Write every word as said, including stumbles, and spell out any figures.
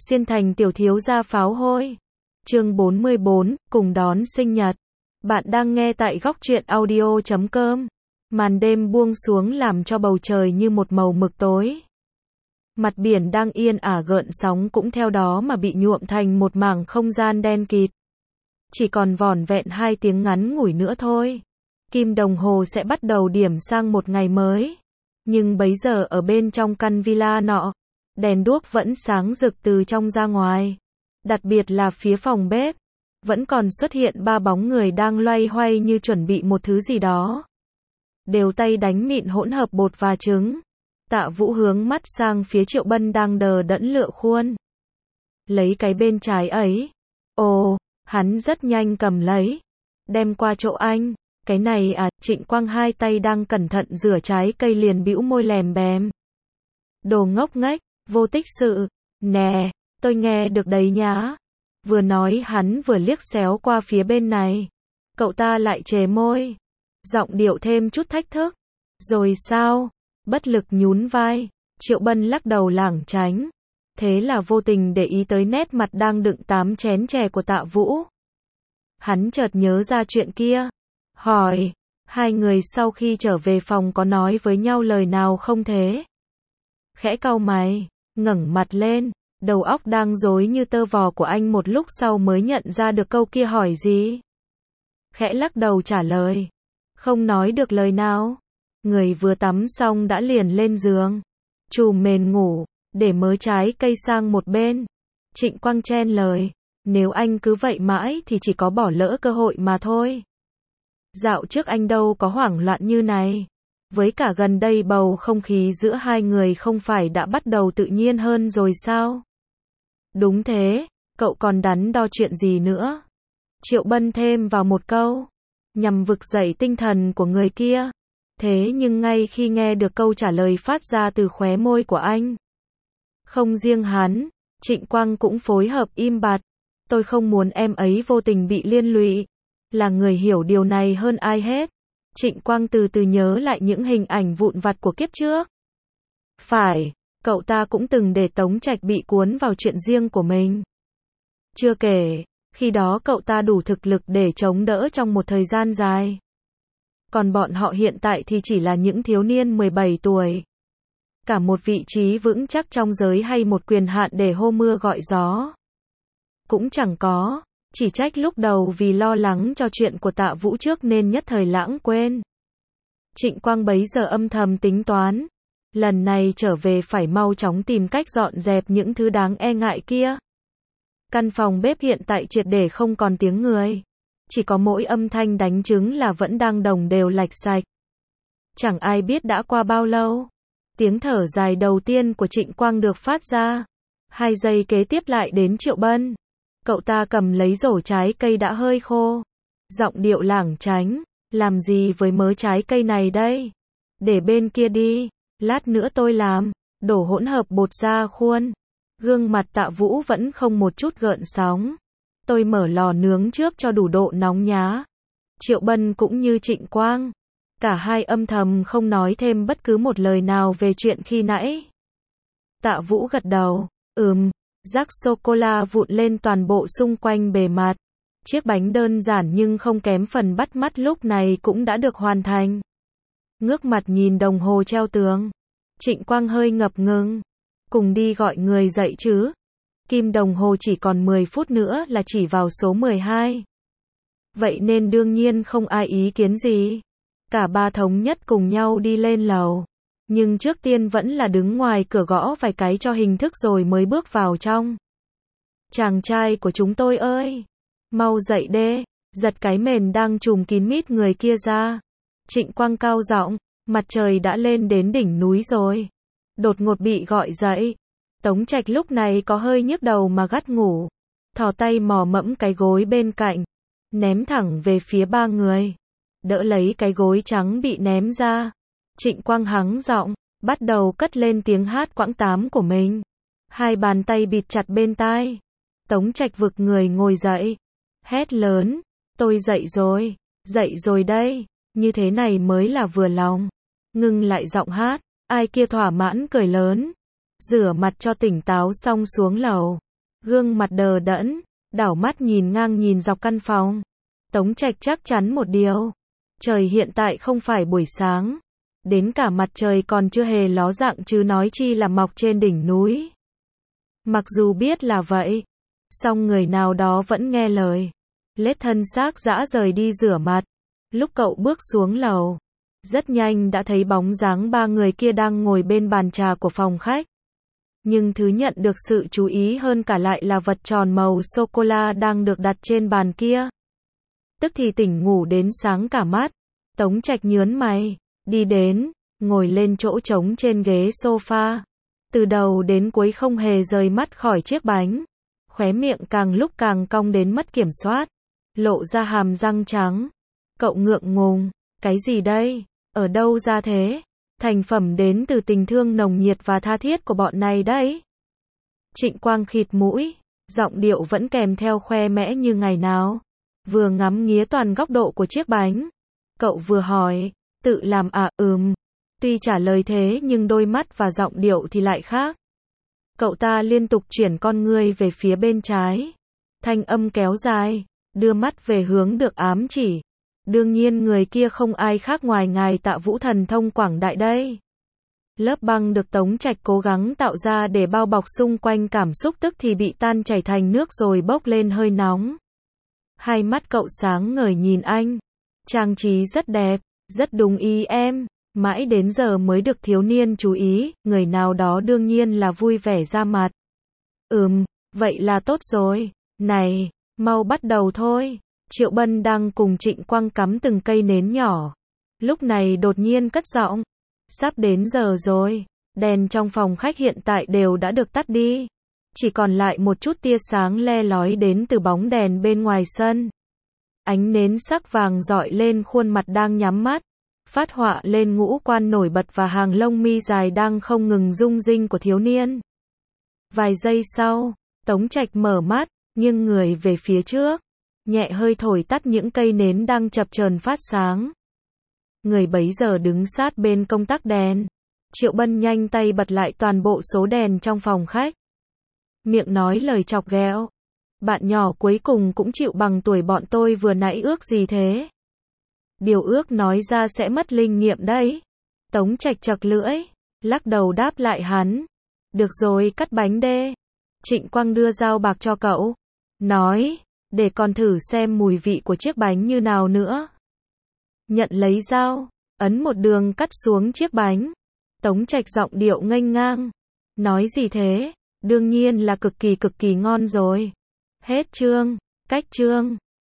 Xuyên thành tiểu thiếu gia pháo hôi. Chương bốn mươi bốn, cùng đón sinh nhật. Bạn đang nghe tại góc truyện audio chấm com. Màn đêm buông xuống làm cho bầu trời như một màu mực tối. Mặt biển đang yên ả gợn sóng cũng theo đó mà bị nhuộm thành một mảng không gian đen kịt. Chỉ còn vỏn vẹn hai tiếng ngắn ngủi nữa thôi. Kim đồng hồ sẽ bắt đầu điểm sang một ngày mới. Nhưng bấy giờ ở bên trong căn villa nọ, đèn đuốc vẫn sáng rực từ trong ra ngoài. Đặc biệt là phía phòng bếp, vẫn còn xuất hiện ba bóng người đang loay hoay như chuẩn bị một thứ gì đó. Đều tay đánh mịn hỗn hợp bột và trứng. Tạ Vũ hướng mắt sang phía Triệu Bân đang đờ đẫn lựa khuôn. Lấy cái bên trái ấy. Ồ, hắn rất nhanh cầm lấy. Đem qua chỗ anh. Cái này à, Trịnh Quang hai tay đang cẩn thận rửa trái cây liền bĩu môi lèm bèm. Đồ ngốc nghếch, vô tích sự. Nè, tôi nghe được đấy nhá. Vừa nói hắn vừa liếc xéo qua phía bên này. Cậu ta lại chề môi. Giọng điệu thêm chút thách thức. Rồi sao? Bất lực nhún vai. Triệu Bân lắc đầu lảng tránh. Thế là vô tình để ý tới nét mặt đang đựng tám chén chè của Tạ Vũ. Hắn chợt nhớ ra chuyện kia. Hỏi, hai người sau khi trở về phòng có nói với nhau lời nào không thế? Khẽ cau mày, ngẩng mặt lên, đầu óc đang rối như tơ vò của anh một lúc sau mới nhận ra được câu kia hỏi gì. Khẽ lắc đầu trả lời, không nói được lời nào. Người vừa tắm xong đã liền lên giường, chùm mền ngủ, để mớ trái cây sang một bên. Trịnh Quang chen lời, nếu anh cứ vậy mãi thì chỉ có bỏ lỡ cơ hội mà thôi. Dạo trước anh đâu có hoảng loạn như này. Với cả gần đây bầu không khí giữa hai người không phải đã bắt đầu tự nhiên hơn rồi sao? Đúng thế, cậu còn đắn đo chuyện gì nữa? Triệu Bân thêm vào một câu, nhằm vực dậy tinh thần của người kia. Thế nhưng ngay khi nghe được câu trả lời phát ra từ khóe môi của anh, không riêng hắn, Trịnh Quang cũng phối hợp im bặt. Tôi không muốn em ấy vô tình bị liên lụy. Là người hiểu điều này hơn ai hết. Trịnh Quang từ từ nhớ lại những hình ảnh vụn vặt của kiếp trước. Phải, cậu ta cũng từng để Tống Trạch bị cuốn vào chuyện riêng của mình. Chưa kể, khi đó cậu ta đủ thực lực để chống đỡ trong một thời gian dài. Còn bọn họ hiện tại thì chỉ là những thiếu niên mười bảy tuổi. Cả một vị trí vững chắc trong giới hay một quyền hạn để hô mưa gọi gió cũng chẳng có. Chỉ trách lúc đầu vì lo lắng cho chuyện của Tạ Vũ trước nên nhất thời lãng quên. Trịnh Quang bấy giờ âm thầm tính toán. Lần này trở về phải mau chóng tìm cách dọn dẹp những thứ đáng e ngại kia. Căn phòng bếp hiện tại triệt để không còn tiếng người. Chỉ có mỗi âm thanh đánh trứng là vẫn đang đồng đều lạch sạch. Chẳng ai biết đã qua bao lâu. Tiếng thở dài đầu tiên của Trịnh Quang được phát ra. Hai giây kế tiếp lại đến Triệu Bân. Cậu ta cầm lấy rổ trái cây đã hơi khô. Giọng điệu lảng tránh. Làm gì với mớ trái cây này đây? Để bên kia đi. Lát nữa tôi làm. Đổ hỗn hợp bột ra khuôn. Gương mặt Tạ Vũ vẫn không một chút gợn sóng. Tôi mở lò nướng trước cho đủ độ nóng nhá. Triệu Bân cũng như Trịnh Quang. Cả hai âm thầm không nói thêm bất cứ một lời nào về chuyện khi nãy. Tạ Vũ gật đầu. Ừm. Rắc sô-cô-la vụn lên toàn bộ xung quanh bề mặt. Chiếc bánh đơn giản nhưng không kém phần bắt mắt lúc này cũng đã được hoàn thành. Ngước mặt nhìn đồng hồ treo tường. Trịnh Quang hơi ngập ngừng. Cùng đi gọi người dậy chứ. Kim đồng hồ chỉ còn mười phút nữa là chỉ vào số mười hai. Vậy nên đương nhiên không ai ý kiến gì. Cả ba thống nhất cùng nhau đi lên lầu. Nhưng trước tiên vẫn là đứng ngoài cửa gõ vài cái cho hình thức rồi mới bước vào trong. Chàng trai của chúng tôi ơi! Mau dậy đê! Giật cái mền đang trùm kín mít người kia ra. Trịnh Quang cao giọng, mặt trời đã lên đến đỉnh núi rồi. Đột ngột bị gọi dậy. Tống Trạch lúc này có hơi nhức đầu mà gắt ngủ. Thò tay mò mẫm cái gối bên cạnh. Ném thẳng về phía ba người. Đỡ lấy cái gối trắng bị ném ra. Trịnh Quang hắng giọng, bắt đầu cất lên tiếng hát quãng tám của mình. Hai bàn tay bịt chặt bên tai. Tống Trạch vực người ngồi dậy. Hét lớn, tôi dậy rồi, dậy rồi đây, như thế này mới là vừa lòng. Ngưng lại giọng hát, ai kia thỏa mãn cười lớn. Rửa mặt cho tỉnh táo xong xuống lầu. Gương mặt đờ đẫn, đảo mắt nhìn ngang nhìn dọc căn phòng. Tống Trạch chắc chắn một điều. Trời hiện tại không phải buổi sáng. Đến cả mặt trời còn chưa hề ló dạng chứ nói chi là mọc trên đỉnh núi. Mặc dù biết là vậy, song người nào đó vẫn nghe lời. Lết thân xác dã rời đi rửa mặt. Lúc cậu bước xuống lầu, rất nhanh đã thấy bóng dáng ba người kia đang ngồi bên bàn trà của phòng khách. Nhưng thứ nhận được sự chú ý hơn cả lại là vật tròn màu sô-cô-la đang được đặt trên bàn kia. Tức thì tỉnh ngủ đến sáng cả mắt. Tống Trạch nhớn mày, đi đến, ngồi lên chỗ trống trên ghế sofa. Từ đầu đến cuối không hề rời mắt khỏi chiếc bánh. Khóe miệng càng lúc càng cong đến mất kiểm soát. Lộ ra hàm răng trắng. Cậu ngượng ngùng, cái gì đây? Ở đâu ra thế? Thành phẩm đến từ tình thương nồng nhiệt và tha thiết của bọn này đấy. Trịnh Quang khịt mũi, giọng điệu vẫn kèm theo khoe mẽ như ngày nào. Vừa ngắm nghía toàn góc độ của chiếc bánh. Cậu vừa hỏi, tự làm à, ừm. Tuy trả lời thế nhưng đôi mắt và giọng điệu thì lại khác. Cậu ta liên tục chuyển con ngươi về phía bên trái. Thanh âm kéo dài, đưa mắt về hướng được ám chỉ. Đương nhiên người kia không ai khác ngoài ngài Tạ Vũ thần thông quảng đại đây. Lớp băng được Tống Trạch cố gắng tạo ra để bao bọc xung quanh cảm xúc tức thì bị tan chảy thành nước rồi bốc lên hơi nóng. Hai mắt cậu sáng ngời nhìn anh. Trang trí rất đẹp, rất đúng ý em. Mãi đến giờ mới được thiếu niên chú ý, người nào đó đương nhiên là vui vẻ ra mặt. Ừm, vậy là tốt rồi. Này, mau bắt đầu thôi. Triệu Bân đang cùng Trịnh Quang cắm từng cây nến nhỏ. Lúc này đột nhiên cất giọng. Sắp đến giờ rồi. Đèn trong phòng khách hiện tại đều đã được tắt đi. Chỉ còn lại một chút tia sáng le lói đến từ bóng đèn bên ngoài sân. Ánh nến sắc vàng rọi lên khuôn mặt đang nhắm mắt. Phát họa lên ngũ quan nổi bật và hàng lông mi dài đang không ngừng rung rinh của thiếu niên. Vài giây sau, Tống Trạch mở mắt, nghiêng người về phía trước. Nhẹ hơi thổi tắt những cây nến đang chập chờn phát sáng. Người bấy giờ đứng sát bên công tắc đèn. Triệu Bân nhanh tay bật lại toàn bộ số đèn trong phòng khách. Miệng nói lời chọc ghẹo. Bạn nhỏ cuối cùng cũng chịu bằng tuổi bọn tôi vừa nãy ước gì thế? Điều ước nói ra sẽ mất linh nghiệm đấy. Tống Trạch chật lưỡi, lắc đầu đáp lại hắn. Được rồi, cắt bánh đê. Trịnh Quang đưa dao bạc cho cậu. Nói, để con thử xem mùi vị của chiếc bánh như nào nữa. Nhận lấy dao, ấn một đường cắt xuống chiếc bánh. Tống Trạch giọng điệu nghênh ngang. Nói gì thế? Đương nhiên là cực kỳ cực kỳ ngon rồi. Hết chương, cách chương.